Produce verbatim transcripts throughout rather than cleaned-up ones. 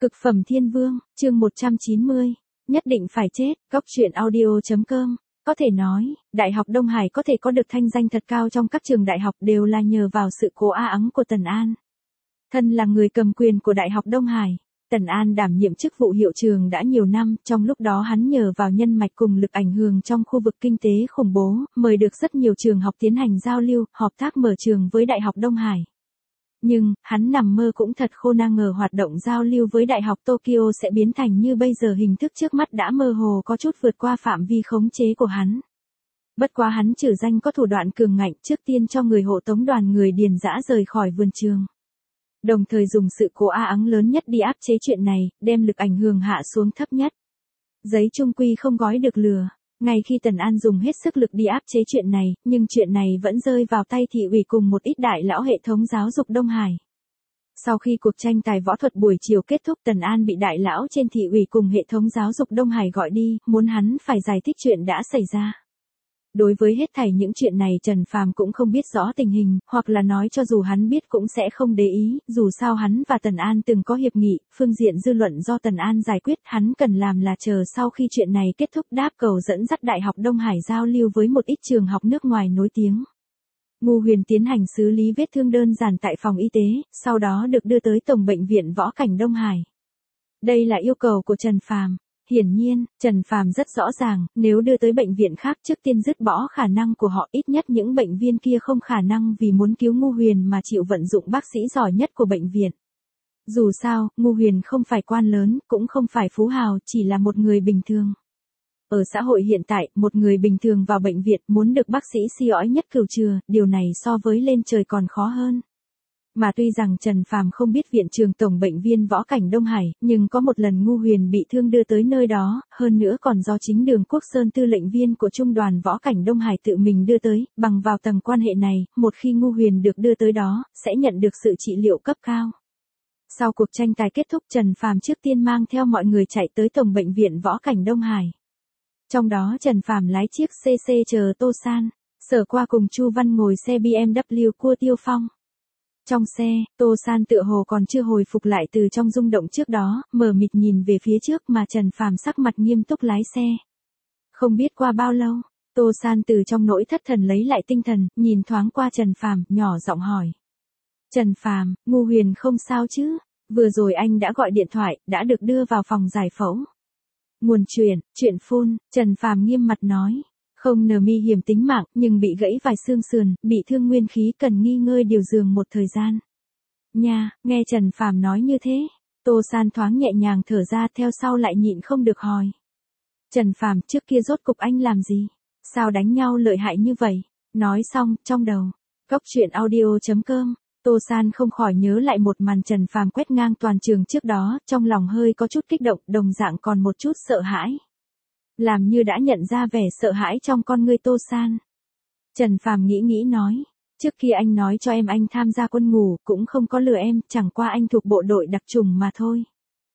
Cực phẩm thiên vương, chương một trăm chín mươi. Nhất định phải chết, góc truyện audio chấm com. Có thể nói, Đại học Đông Hải có thể có được thanh danh thật cao trong các trường đại học đều là nhờ vào sự cố a ẵng của Tần An. Thân là người cầm quyền của Đại học Đông Hải, Tần An đảm nhiệm chức vụ hiệu trưởng đã nhiều năm, trong lúc đó hắn nhờ vào nhân mạch cùng lực ảnh hưởng trong khu vực kinh tế khủng bố, mời được rất nhiều trường học tiến hành giao lưu, hợp tác mở trường với Đại học Đông Hải. Nhưng, hắn nằm mơ cũng thật khô na ngờ hoạt động giao lưu với Đại học Tokyo sẽ biến thành như bây giờ, hình thức trước mắt đã mơ hồ có chút vượt qua phạm vi khống chế của hắn. Bất quá hắn trừ danh có thủ đoạn cường ngạnh, trước tiên cho người hộ tống đoàn người điền dã rời khỏi vườn trường. Đồng thời dùng sự cố a ẵng lớn nhất đi áp chế chuyện này, đem lực ảnh hưởng hạ xuống thấp nhất. Giấy chung quy không gói được lửa. Ngay khi Tần An dùng hết sức lực đi áp chế chuyện này, nhưng chuyện này vẫn rơi vào tay thị ủy cùng một ít đại lão hệ thống giáo dục Đông Hải. Sau khi cuộc tranh tài võ thuật buổi chiều kết thúc, Tần An bị đại lão trên thị ủy cùng hệ thống giáo dục Đông Hải gọi đi, muốn hắn phải giải thích chuyện đã xảy ra. Đối với hết thảy những chuyện này Trần Phàm cũng không biết rõ tình hình, hoặc là nói cho dù hắn biết cũng sẽ không để ý, dù sao hắn và Tần An từng có hiệp nghị, phương diện dư luận do Tần An giải quyết, hắn cần làm là chờ sau khi chuyện này kết thúc đáp cầu dẫn dắt Đại học Đông Hải giao lưu với một ít trường học nước ngoài nổi tiếng. Ngô Huyền tiến hành xử lý vết thương đơn giản tại phòng y tế, sau đó được đưa tới Tổng bệnh viện Võ Cảnh Đông Hải. Đây là yêu cầu của Trần Phàm. Hiển nhiên, Trần Phàm rất rõ ràng, nếu đưa tới bệnh viện khác trước tiên dứt bỏ khả năng của họ, ít nhất những bệnh viên kia không khả năng vì muốn cứu Ngô Huyền mà chịu vận dụng bác sĩ giỏi nhất của bệnh viện. Dù sao, Ngô Huyền không phải quan lớn, cũng không phải phú hào, chỉ là một người bình thường. Ở xã hội hiện tại, một người bình thường vào bệnh viện muốn được bác sĩ siêu nhất cửu chừa, điều này so với lên trời còn khó hơn. Mà tuy rằng Trần Phàm không biết viện trường Tổng bệnh viện Võ Cảnh Đông Hải, nhưng có một lần Ngô Huyền bị thương đưa tới nơi đó, hơn nữa còn do chính Đường Quốc Sơn tư lệnh viên của Trung đoàn Võ Cảnh Đông Hải tự mình đưa tới, bằng vào tầng quan hệ này, một khi Ngô Huyền được đưa tới đó, sẽ nhận được sự trị liệu cấp cao. Sau cuộc tranh tài kết thúc, Trần Phàm trước tiên mang theo mọi người chạy tới Tổng bệnh viện Võ Cảnh Đông Hải. Trong đó Trần Phàm lái chiếc xê xê chờ Tô San, Sở Qua cùng Chu Văn ngồi xe bê em vê của Tiêu Phong. Trong xe, Tô San tựa hồ còn chưa hồi phục lại từ trong rung động trước đó, mờ mịt nhìn về phía trước mà Trần Phàm sắc mặt nghiêm túc lái xe. Không biết qua bao lâu, Tô San từ trong nỗi thất thần lấy lại tinh thần, nhìn thoáng qua Trần Phàm, nhỏ giọng hỏi. Trần Phàm, Ngô Huyền không sao chứ? Vừa rồi anh đã gọi điện thoại, đã được đưa vào phòng giải phẫu. Nguồn truyền, chuyện phun, Trần Phàm nghiêm mặt nói. Không nờ mi hiểm tính mạng, nhưng bị gãy vài xương sườn, bị thương nguyên khí cần nghỉ ngơi điều dưỡng một thời gian. Nha, nghe Trần Phàm nói như thế, Tô San thoáng nhẹ nhàng thở ra, theo sau lại nhịn không được hỏi. Trần Phàm, trước kia rốt cục anh làm gì? Sao đánh nhau lợi hại như vậy? Nói xong, trong đầu, góc truyện audio chấm com, Tô San không khỏi nhớ lại một màn Trần Phàm quét ngang toàn trường trước đó, trong lòng hơi có chút kích động, đồng dạng còn một chút sợ hãi. Làm như đã nhận ra vẻ sợ hãi trong con ngươi Tô San. Trần Phàm nghĩ nghĩ nói, trước kia anh nói cho em anh tham gia quân ngũ, cũng không có lừa em, chẳng qua anh thuộc bộ đội đặc chủng mà thôi.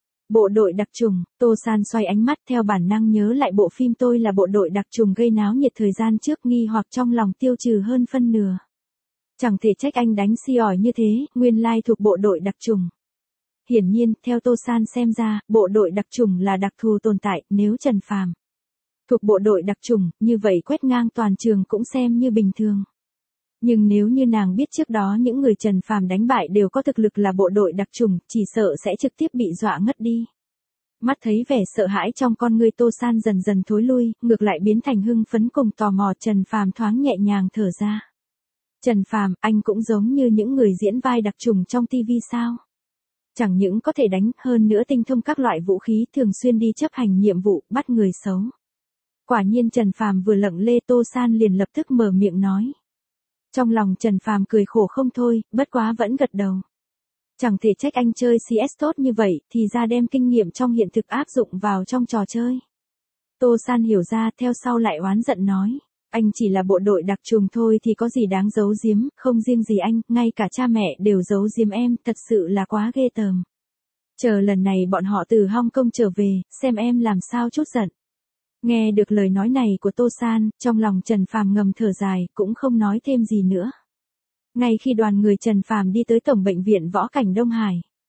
Bộ đội đặc chủng, Tô San xoay ánh mắt theo bản năng nhớ lại bộ phim Tôi là bộ đội đặc chủng gây náo nhiệt thời gian trước, nghi hoặc trong lòng tiêu trừ hơn phân nửa. Chẳng thể trách anh đánh si ỏi như thế, nguyên lai thuộc bộ đội đặc chủng. Hiển nhiên, theo Tô San xem ra, bộ đội đặc chủng là đặc thù tồn tại, nếu Trần Phàm thuộc bộ đội đặc chủng, như vậy quét ngang toàn trường cũng xem như bình thường. Nhưng nếu như nàng biết trước đó những người Trần Phàm đánh bại đều có thực lực là bộ đội đặc chủng, chỉ sợ sẽ trực tiếp bị dọa ngất đi. Mắt thấy vẻ sợ hãi trong con người Tô San dần dần thối lui, ngược lại biến thành hưng phấn cùng tò mò, Trần Phàm thoáng nhẹ nhàng thở ra. Trần Phàm, anh cũng giống như những người diễn vai đặc chủng trong ti vi sao? Chẳng những có thể đánh, hơn nữa tinh thông các loại vũ khí, thường xuyên đi chấp hành nhiệm vụ, bắt người xấu. Quả nhiên Trần Phàm vừa lặng lê, Tô San liền lập tức mở miệng nói. Trong lòng Trần Phàm cười khổ không thôi, bất quá vẫn gật đầu. Chẳng thể trách anh chơi xê ét tốt như vậy, thì ra đem kinh nghiệm trong hiện thực áp dụng vào trong trò chơi. Tô San hiểu ra, theo sau lại oán giận nói. Anh chỉ là bộ đội đặc chủng thôi thì có gì đáng giấu giếm, không riêng gì anh, ngay cả cha mẹ đều giấu giếm em, thật sự là quá ghê tởm. Chờ lần này bọn họ từ Hong Kong trở về, xem em làm sao chút giận. Nghe được lời nói này của Tô San, trong lòng Trần Phàm ngầm thở dài, cũng không nói thêm gì nữa. Ngay khi đoàn người Trần Phàm đi tới Tổng bệnh viện Võ Cảnh Đông Hải,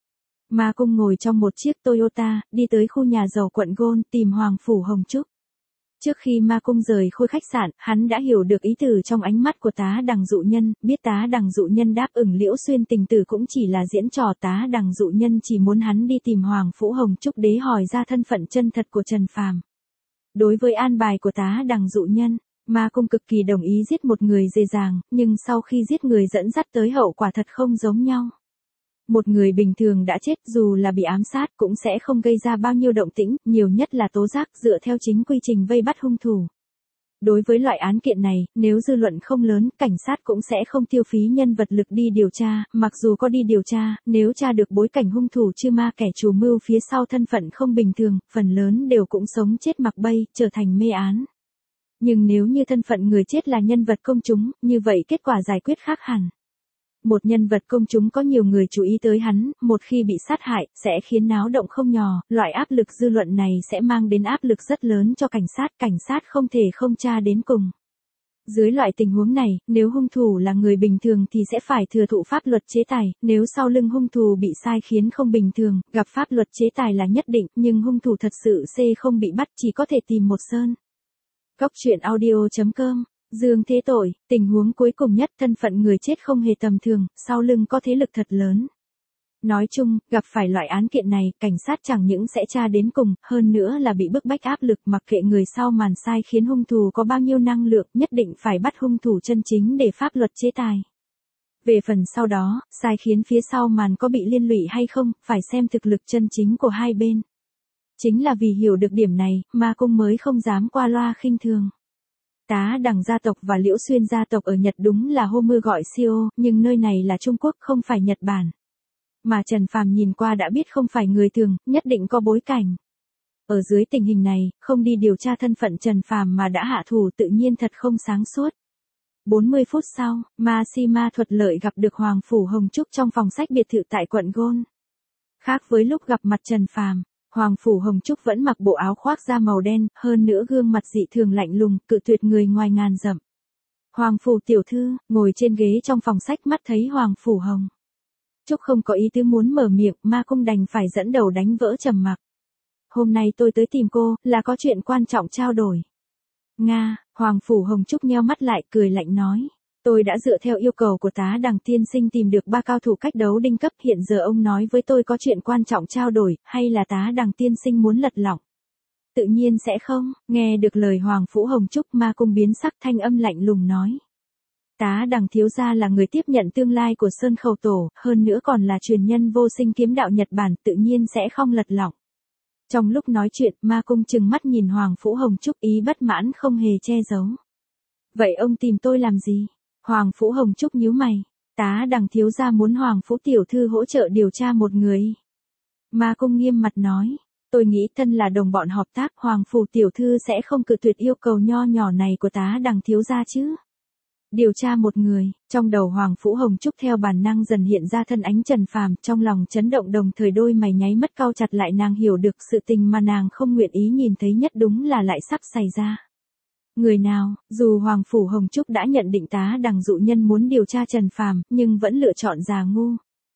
Ma Cung ngồi trong một chiếc Toyota, đi tới khu nhà giàu quận Gôn tìm Hoàng Phủ Hồng Trúc. Trước khi Ma Cung rời khôi khách sạn, hắn đã hiểu được ý từ trong ánh mắt của tá Đằng Dụ Nhân, biết tá Đằng Dụ Nhân đáp ứng Liễu Xuyên tình tử cũng chỉ là diễn trò, tá Đằng Dụ Nhân chỉ muốn hắn đi tìm Hoàng Phủ Hồng Trúc để hỏi ra thân phận chân thật của Trần Phàm. Đối với an bài của tá Đằng Dụ Nhân, Ma Cung cực kỳ đồng ý giết một người dễ dàng, nhưng sau khi giết người dẫn dắt tới hậu quả thật không giống nhau. Một người bình thường đã chết dù là bị ám sát cũng sẽ không gây ra bao nhiêu động tĩnh, nhiều nhất là tố giác dựa theo chính quy trình vây bắt hung thủ. Đối với loại án kiện này, nếu dư luận không lớn, cảnh sát cũng sẽ không tiêu phí nhân vật lực đi điều tra, mặc dù có đi điều tra, nếu tra được bối cảnh hung thủ chưa ma kẻ chủ mưu phía sau thân phận không bình thường, phần lớn đều cũng sống chết mặc bay, trở thành mê án. Nhưng nếu như thân phận người chết là nhân vật công chúng, như vậy kết quả giải quyết khác hẳn. Một nhân vật công chúng có nhiều người chú ý tới hắn, một khi bị sát hại, sẽ khiến náo động không nhỏ, loại áp lực dư luận này sẽ mang đến áp lực rất lớn cho cảnh sát, cảnh sát không thể không tra đến cùng. Dưới loại tình huống này, nếu hung thủ là người bình thường thì sẽ phải thừa thụ pháp luật chế tài, nếu sau lưng hung thủ bị sai khiến không bình thường, gặp pháp luật chế tài là nhất định, nhưng hung thủ thật sự C không bị bắt chỉ có thể tìm một sơn. Góc truyện audio chấm com Dương thế tội, tình huống cuối cùng nhất thân phận người chết không hề tầm thường, sau lưng có thế lực thật lớn. Nói chung, gặp phải loại án kiện này, cảnh sát chẳng những sẽ tra đến cùng, hơn nữa là bị bức bách áp lực mặc kệ người sau màn sai khiến hung thủ có bao nhiêu năng lượng, nhất định phải bắt hung thủ chân chính để pháp luật chế tài. Về phần sau đó, sai khiến phía sau màn có bị liên lụy hay không, phải xem thực lực chân chính của hai bên. Chính là vì hiểu được điểm này, Ma Cung mới không dám qua loa khinh thường. Tá Đằng gia tộc và Liễu Xuyên gia tộc ở Nhật đúng là hô mưa gọi siêu, nhưng nơi này là Trung Quốc không phải Nhật Bản. Mà Trần Phàm nhìn qua đã biết không phải người thường, nhất định có bối cảnh. Ở dưới tình hình này, không đi điều tra thân phận Trần Phàm mà đã hạ thủ tự nhiên thật không sáng suốt. bốn mươi phút sau, Ma Si Ma thuận lợi gặp được Hoàng Phủ Hồng Trúc trong phòng sách biệt thự tại quận Gôn. Khác với lúc gặp mặt Trần Phàm, Hoàng Phủ Hồng Trúc vẫn mặc bộ áo khoác da màu đen, hơn nữa gương mặt dị thường lạnh lùng, cự tuyệt người ngoài ngàn dặm. Hoàng Phủ tiểu thư, ngồi trên ghế trong phòng sách mắt thấy Hoàng Phủ Hồng Trúc không có ý tứ muốn mở miệng, Ma Cung đành phải dẫn đầu đánh vỡ trầm mặc. Hôm nay tôi tới tìm cô, là có chuyện quan trọng trao đổi. Nga, Hoàng Phủ Hồng Trúc nheo mắt lại cười lạnh nói. Tôi đã dựa theo yêu cầu của tá Đằng tiên sinh tìm được ba cao thủ cách đấu đỉnh cấp, hiện giờ ông nói với tôi có chuyện quan trọng trao đổi, hay là tá Đằng tiên sinh muốn lật lọng? Tự nhiên sẽ không, nghe được lời Hoàng Phủ Hồng Trúc, Ma Cung biến sắc, thanh âm lạnh lùng nói. Tá Đằng thiếu gia là người tiếp nhận tương lai của Sơn Khẩu Tổ, hơn nữa còn là truyền nhân vô sinh kiếm đạo Nhật Bản, tự nhiên sẽ không lật lọng. Trong lúc nói chuyện, Ma Cung trừng mắt nhìn Hoàng Phủ Hồng Trúc, ý bất mãn không hề che giấu. Vậy ông tìm tôi làm gì? Hoàng Phủ Hồng Trúc nhíu mày. Tá Đằng thiếu gia muốn Hoàng Phủ tiểu thư hỗ trợ điều tra một người. Ma Cung nghiêm mặt nói. Tôi nghĩ thân là đồng bọn hợp tác, Hoàng Phủ tiểu thư sẽ không cự tuyệt yêu cầu nho nhỏ này của tá Đằng thiếu gia chứ. Điều tra một người, trong đầu Hoàng Phủ Hồng Trúc theo bản năng dần hiện ra thân ánh Trần Phàm, trong lòng chấn động đồng thời đôi mày nháy mắt cau chặt lại, nàng hiểu được sự tình mà nàng không nguyện ý nhìn thấy nhất đúng là lại sắp xảy ra. Người nào, dù Hoàng Phủ Hồng Trúc đã nhận định tá Đằng dụ nhân muốn điều tra Trần Phàm, nhưng vẫn lựa chọn già ngu.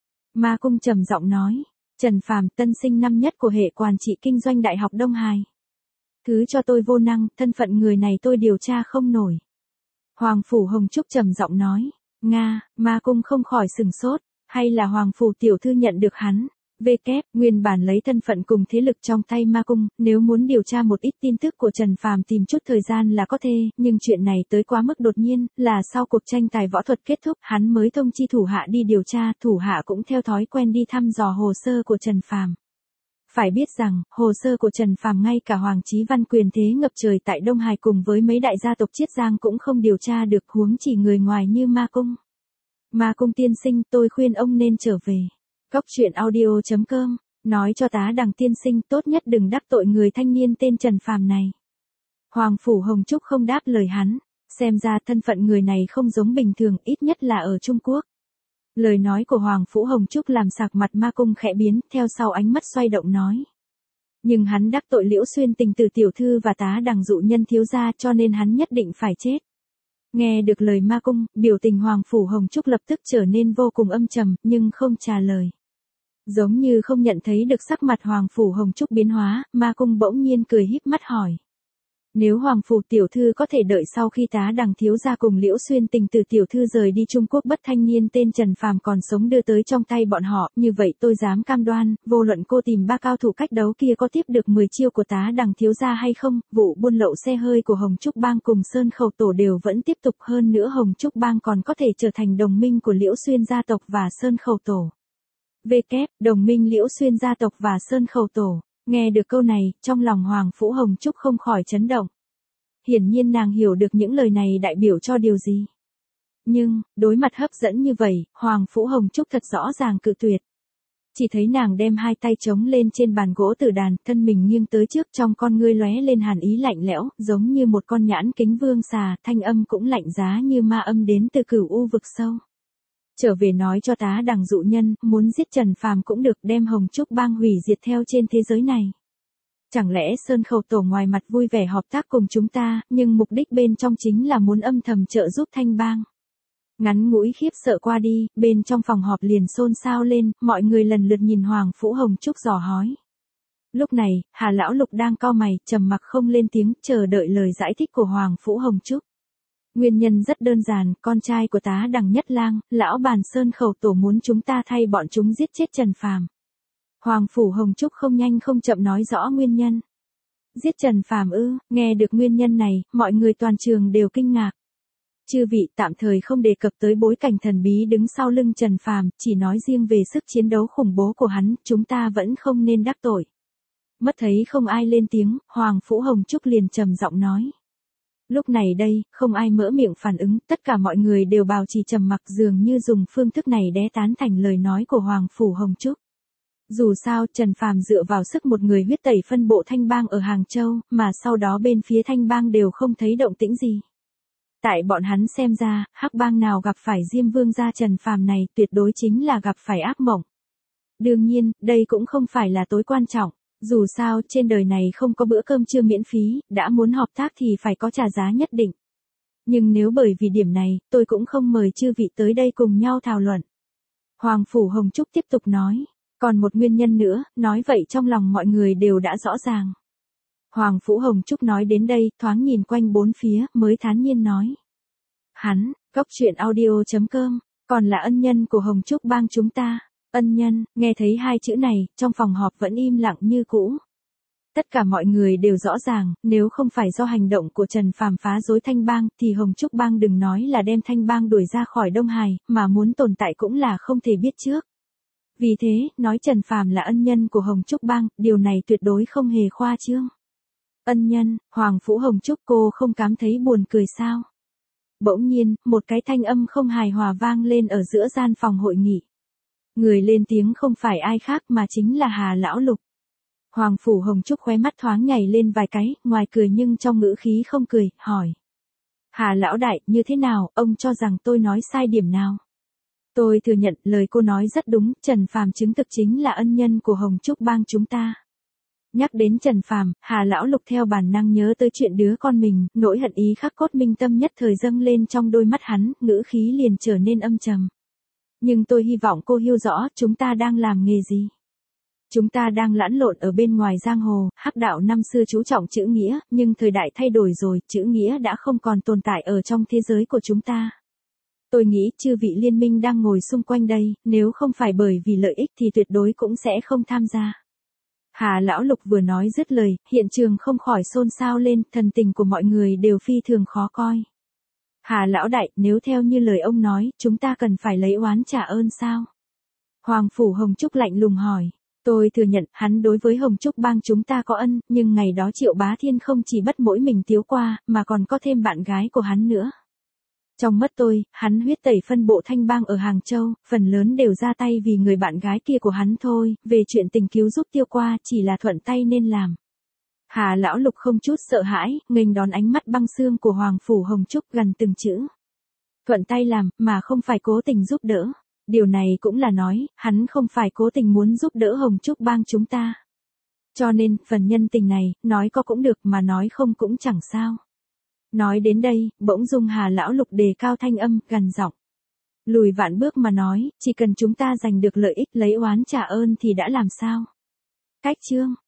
Ma Cung trầm giọng nói, Trần Phàm tân sinh năm nhất của hệ quản trị kinh doanh Đại học Đông Hải. Thứ cho tôi vô năng, thân phận người này tôi điều tra không nổi. Hoàng Phủ Hồng Trúc trầm giọng nói, Nga, Ma Cung không khỏi sừng sốt, hay là Hoàng Phủ tiểu thư nhận được hắn. Về kép, nguyên bản lấy thân phận cùng thế lực trong tay Ma Cung, nếu muốn điều tra một ít tin tức của Trần Phàm tìm chút thời gian là có thể, nhưng chuyện này tới quá mức đột nhiên, là sau cuộc tranh tài võ thuật kết thúc, hắn mới thông chi thủ hạ đi điều tra, thủ hạ cũng theo thói quen đi thăm dò hồ sơ của Trần Phàm. Phải biết rằng, hồ sơ của Trần Phàm ngay cả Hoàng Chí Văn quyền thế ngập trời tại Đông Hải cùng với mấy đại gia tộc Chiết Giang cũng không điều tra được, huống chỉ người ngoài như Ma Cung. Ma Cung tiên sinh, tôi khuyên ông nên trở về. Góc truyện audio chấm com, nói cho tá Đằng tiên sinh tốt nhất đừng đắc tội người thanh niên tên Trần Phàm này. Hoàng Phủ Hồng Trúc không đáp lời hắn, xem ra thân phận người này không giống bình thường, ít nhất là ở Trung Quốc. Lời nói của Hoàng Phủ Hồng Trúc làm sạc mặt Ma Cung khẽ biến, theo sau ánh mắt xoay động nói. Nhưng hắn đắc tội Liễu Xuyên tình tử tiểu thư và tá Đằng dụ nhân thiếu gia, cho nên hắn nhất định phải chết. Nghe được lời Ma Cung, biểu tình Hoàng Phủ Hồng Trúc lập tức trở nên vô cùng âm trầm, nhưng không trả lời. Giống như không nhận thấy được sắc mặt Hoàng Phủ Hồng Trúc biến hóa, Ma Cung bỗng nhiên cười híp mắt hỏi. Nếu Hoàng Phủ tiểu thư có thể đợi sau khi tá đằng thiếu gia cùng Liễu Xuyên Tình từ tiểu thư rời đi Trung Quốc bất thanh niên tên Trần Phàm còn sống đưa tới trong tay bọn họ, như vậy tôi dám cam đoan, vô luận cô tìm ba cao thủ cách đấu kia có tiếp được mười chiêu của tá đằng thiếu gia hay không, vụ buôn lậu xe hơi của Hồng Trúc Bang cùng Sơn Khẩu Tổ đều vẫn tiếp tục, hơn nữa Hồng Trúc Bang còn có thể trở thành đồng minh của Liễu Xuyên gia tộc và Sơn Khẩu Tổ. V kép, đồng minh Liễu Xuyên gia tộc và Sơn Khẩu Tổ. Nghe được câu này, trong lòng Hoàng Phủ Hồng Trúc không khỏi chấn động. Hiển nhiên nàng hiểu được những lời này đại biểu cho điều gì. Nhưng, đối mặt hấp dẫn như vậy, Hoàng Phủ Hồng Trúc thật rõ ràng cự tuyệt. Chỉ thấy nàng đem hai tay trống lên trên bàn gỗ tử đàn, thân mình nghiêng tới trước, trong con ngươi lóe lên hàn ý lạnh lẽo, giống như một con nhãn kính vương xà, thanh âm cũng lạnh giá như ma âm đến từ cửu u vực sâu. Trở về nói cho tá đằng dụ nhân, muốn giết Trần Phàm cũng được, đem Hồng Trúc Bang hủy diệt theo trên thế giới này. Chẳng lẽ Sơn Khẩu Tổ ngoài mặt vui vẻ hợp tác cùng chúng ta, nhưng mục đích bên trong chính là muốn âm thầm trợ giúp Thanh Bang. Ngắn ngủi khiếp sợ qua đi, bên trong phòng họp liền xôn xao lên, mọi người lần lượt nhìn Hoàng Phủ Hồng Trúc dò hói. Lúc này, Hà Lão Lục đang cau mày, trầm mặc không lên tiếng, chờ đợi lời giải thích của Hoàng Phủ Hồng Trúc. Nguyên nhân rất đơn giản, con trai của tá đằng Nhất Lang, lão bàn Sơn Khẩu Tổ muốn chúng ta thay bọn chúng giết chết Trần Phàm. Hoàng Phủ Hồng Trúc không nhanh không chậm nói rõ nguyên nhân. Giết Trần Phàm ư? Nghe được nguyên nhân này, mọi người toàn trường đều kinh ngạc. Chư vị tạm thời không đề cập tới bối cảnh thần bí đứng sau lưng Trần Phàm, chỉ nói riêng về sức chiến đấu khủng bố của hắn, chúng ta vẫn không nên đắc tội. Mất thấy không ai lên tiếng, Hoàng Phủ Hồng Trúc liền trầm giọng nói. Lúc này đây, không ai mở miệng phản ứng, tất cả mọi người đều bảo trì trầm mặc, dường như dùng phương thức này đè tán thành lời nói của Hoàng Phủ Hồng Trúc. Dù sao, Trần Phàm dựa vào sức một người huyết tẩy phân bộ Thanh Bang ở Hàng Châu, mà sau đó bên phía Thanh Bang đều không thấy động tĩnh gì. Tại bọn hắn xem ra, Hắc Bang nào gặp phải Diêm Vương gia Trần Phàm này, tuyệt đối chính là gặp phải ác mộng. Đương nhiên, đây cũng không phải là tối quan trọng. Dù sao, trên đời này không có bữa cơm trưa miễn phí, đã muốn hợp tác thì phải có trả giá nhất định. Nhưng nếu bởi vì điểm này, tôi cũng không mời chư vị tới đây cùng nhau thảo luận. Hoàng Phủ Hồng Trúc tiếp tục nói. Còn một nguyên nhân nữa, nói vậy trong lòng mọi người đều đã rõ ràng. Hoàng Phủ Hồng Trúc nói đến đây, thoáng nhìn quanh bốn phía, mới thán nhiên nói. Hắn, Cốc Truyện Audio chấm com, còn là ân nhân của Hồng Trúc Bang chúng ta. Ân nhân, nghe thấy hai chữ này, trong phòng họp vẫn im lặng như cũ. Tất cả mọi người đều rõ ràng, nếu không phải do hành động của Trần Phàm phá rối Thanh Bang, thì Hồng Trúc Bang đừng nói là đem Thanh Bang đuổi ra khỏi Đông Hải, mà muốn tồn tại cũng là không thể biết trước. Vì thế, nói Trần Phàm là ân nhân của Hồng Trúc Bang, điều này tuyệt đối không hề khoa trương. Ân nhân, Hoàng Phủ Hồng Trúc, cô không cảm thấy buồn cười sao? Bỗng nhiên, một cái thanh âm không hài hòa vang lên ở giữa gian phòng hội nghị. Người lên tiếng không phải ai khác mà chính là Hà Lão Lục. Hoàng Phủ Hồng Trúc khóe mắt thoáng nhảy lên vài cái, ngoài cười nhưng trong ngữ khí không cười, hỏi. Hà Lão Đại, như thế nào, ông cho rằng tôi nói sai điểm nào? Tôi thừa nhận lời cô nói rất đúng, Trần Phàm chứng thực chính là ân nhân của Hồng Trúc Bang chúng ta. Nhắc đến Trần Phàm, Hà Lão Lục theo bản năng nhớ tới chuyện đứa con mình, nỗi hận ý khắc cốt minh tâm nhất thời dâng lên trong đôi mắt hắn, ngữ khí liền trở nên âm trầm. Nhưng tôi hy vọng cô hiểu rõ, chúng ta đang làm nghề gì. Chúng ta đang lẫn lộn ở bên ngoài giang hồ, Hắc đạo năm xưa chú trọng chữ nghĩa, nhưng thời đại thay đổi rồi, chữ nghĩa đã không còn tồn tại ở trong thế giới của chúng ta. Tôi nghĩ chư vị liên minh đang ngồi xung quanh đây, nếu không phải bởi vì lợi ích thì tuyệt đối cũng sẽ không tham gia. Hà Lão Lục vừa nói dứt lời, hiện trường không khỏi xôn xao lên, thần tình của mọi người đều phi thường khó coi. Hà Lão Đại, nếu theo như lời ông nói, chúng ta cần phải lấy oán trả ơn sao? Hoàng Phủ Hồng Trúc lạnh lùng hỏi. Tôi thừa nhận, hắn đối với Hồng Trúc Bang chúng ta có ân, nhưng ngày đó Triệu Bá Thiên không chỉ bất mỗi mình Tiếu qua, mà còn có thêm bạn gái của hắn nữa. Trong mắt tôi, hắn huyết tẩy phân bộ Thanh Bang ở Hàng Châu, phần lớn đều ra tay vì người bạn gái kia của hắn thôi, về chuyện tình cứu giúp Tiêu qua, chỉ là thuận tay nên làm. Hà Lão Lục không chút sợ hãi, nghênh đón ánh mắt băng xương của Hoàng Phủ Hồng Trúc gần từng chữ. Thuận tay làm, mà không phải cố tình giúp đỡ. Điều này cũng là nói, hắn không phải cố tình muốn giúp đỡ Hồng Trúc Bang chúng ta. Cho nên, phần nhân tình này, nói có cũng được mà nói không cũng chẳng sao. Nói đến đây, bỗng dung Hà Lão Lục đề cao thanh âm, gằn giọng. Lùi vạn bước mà nói, chỉ cần chúng ta giành được lợi ích lấy oán trả ơn thì đã làm sao? Cách chương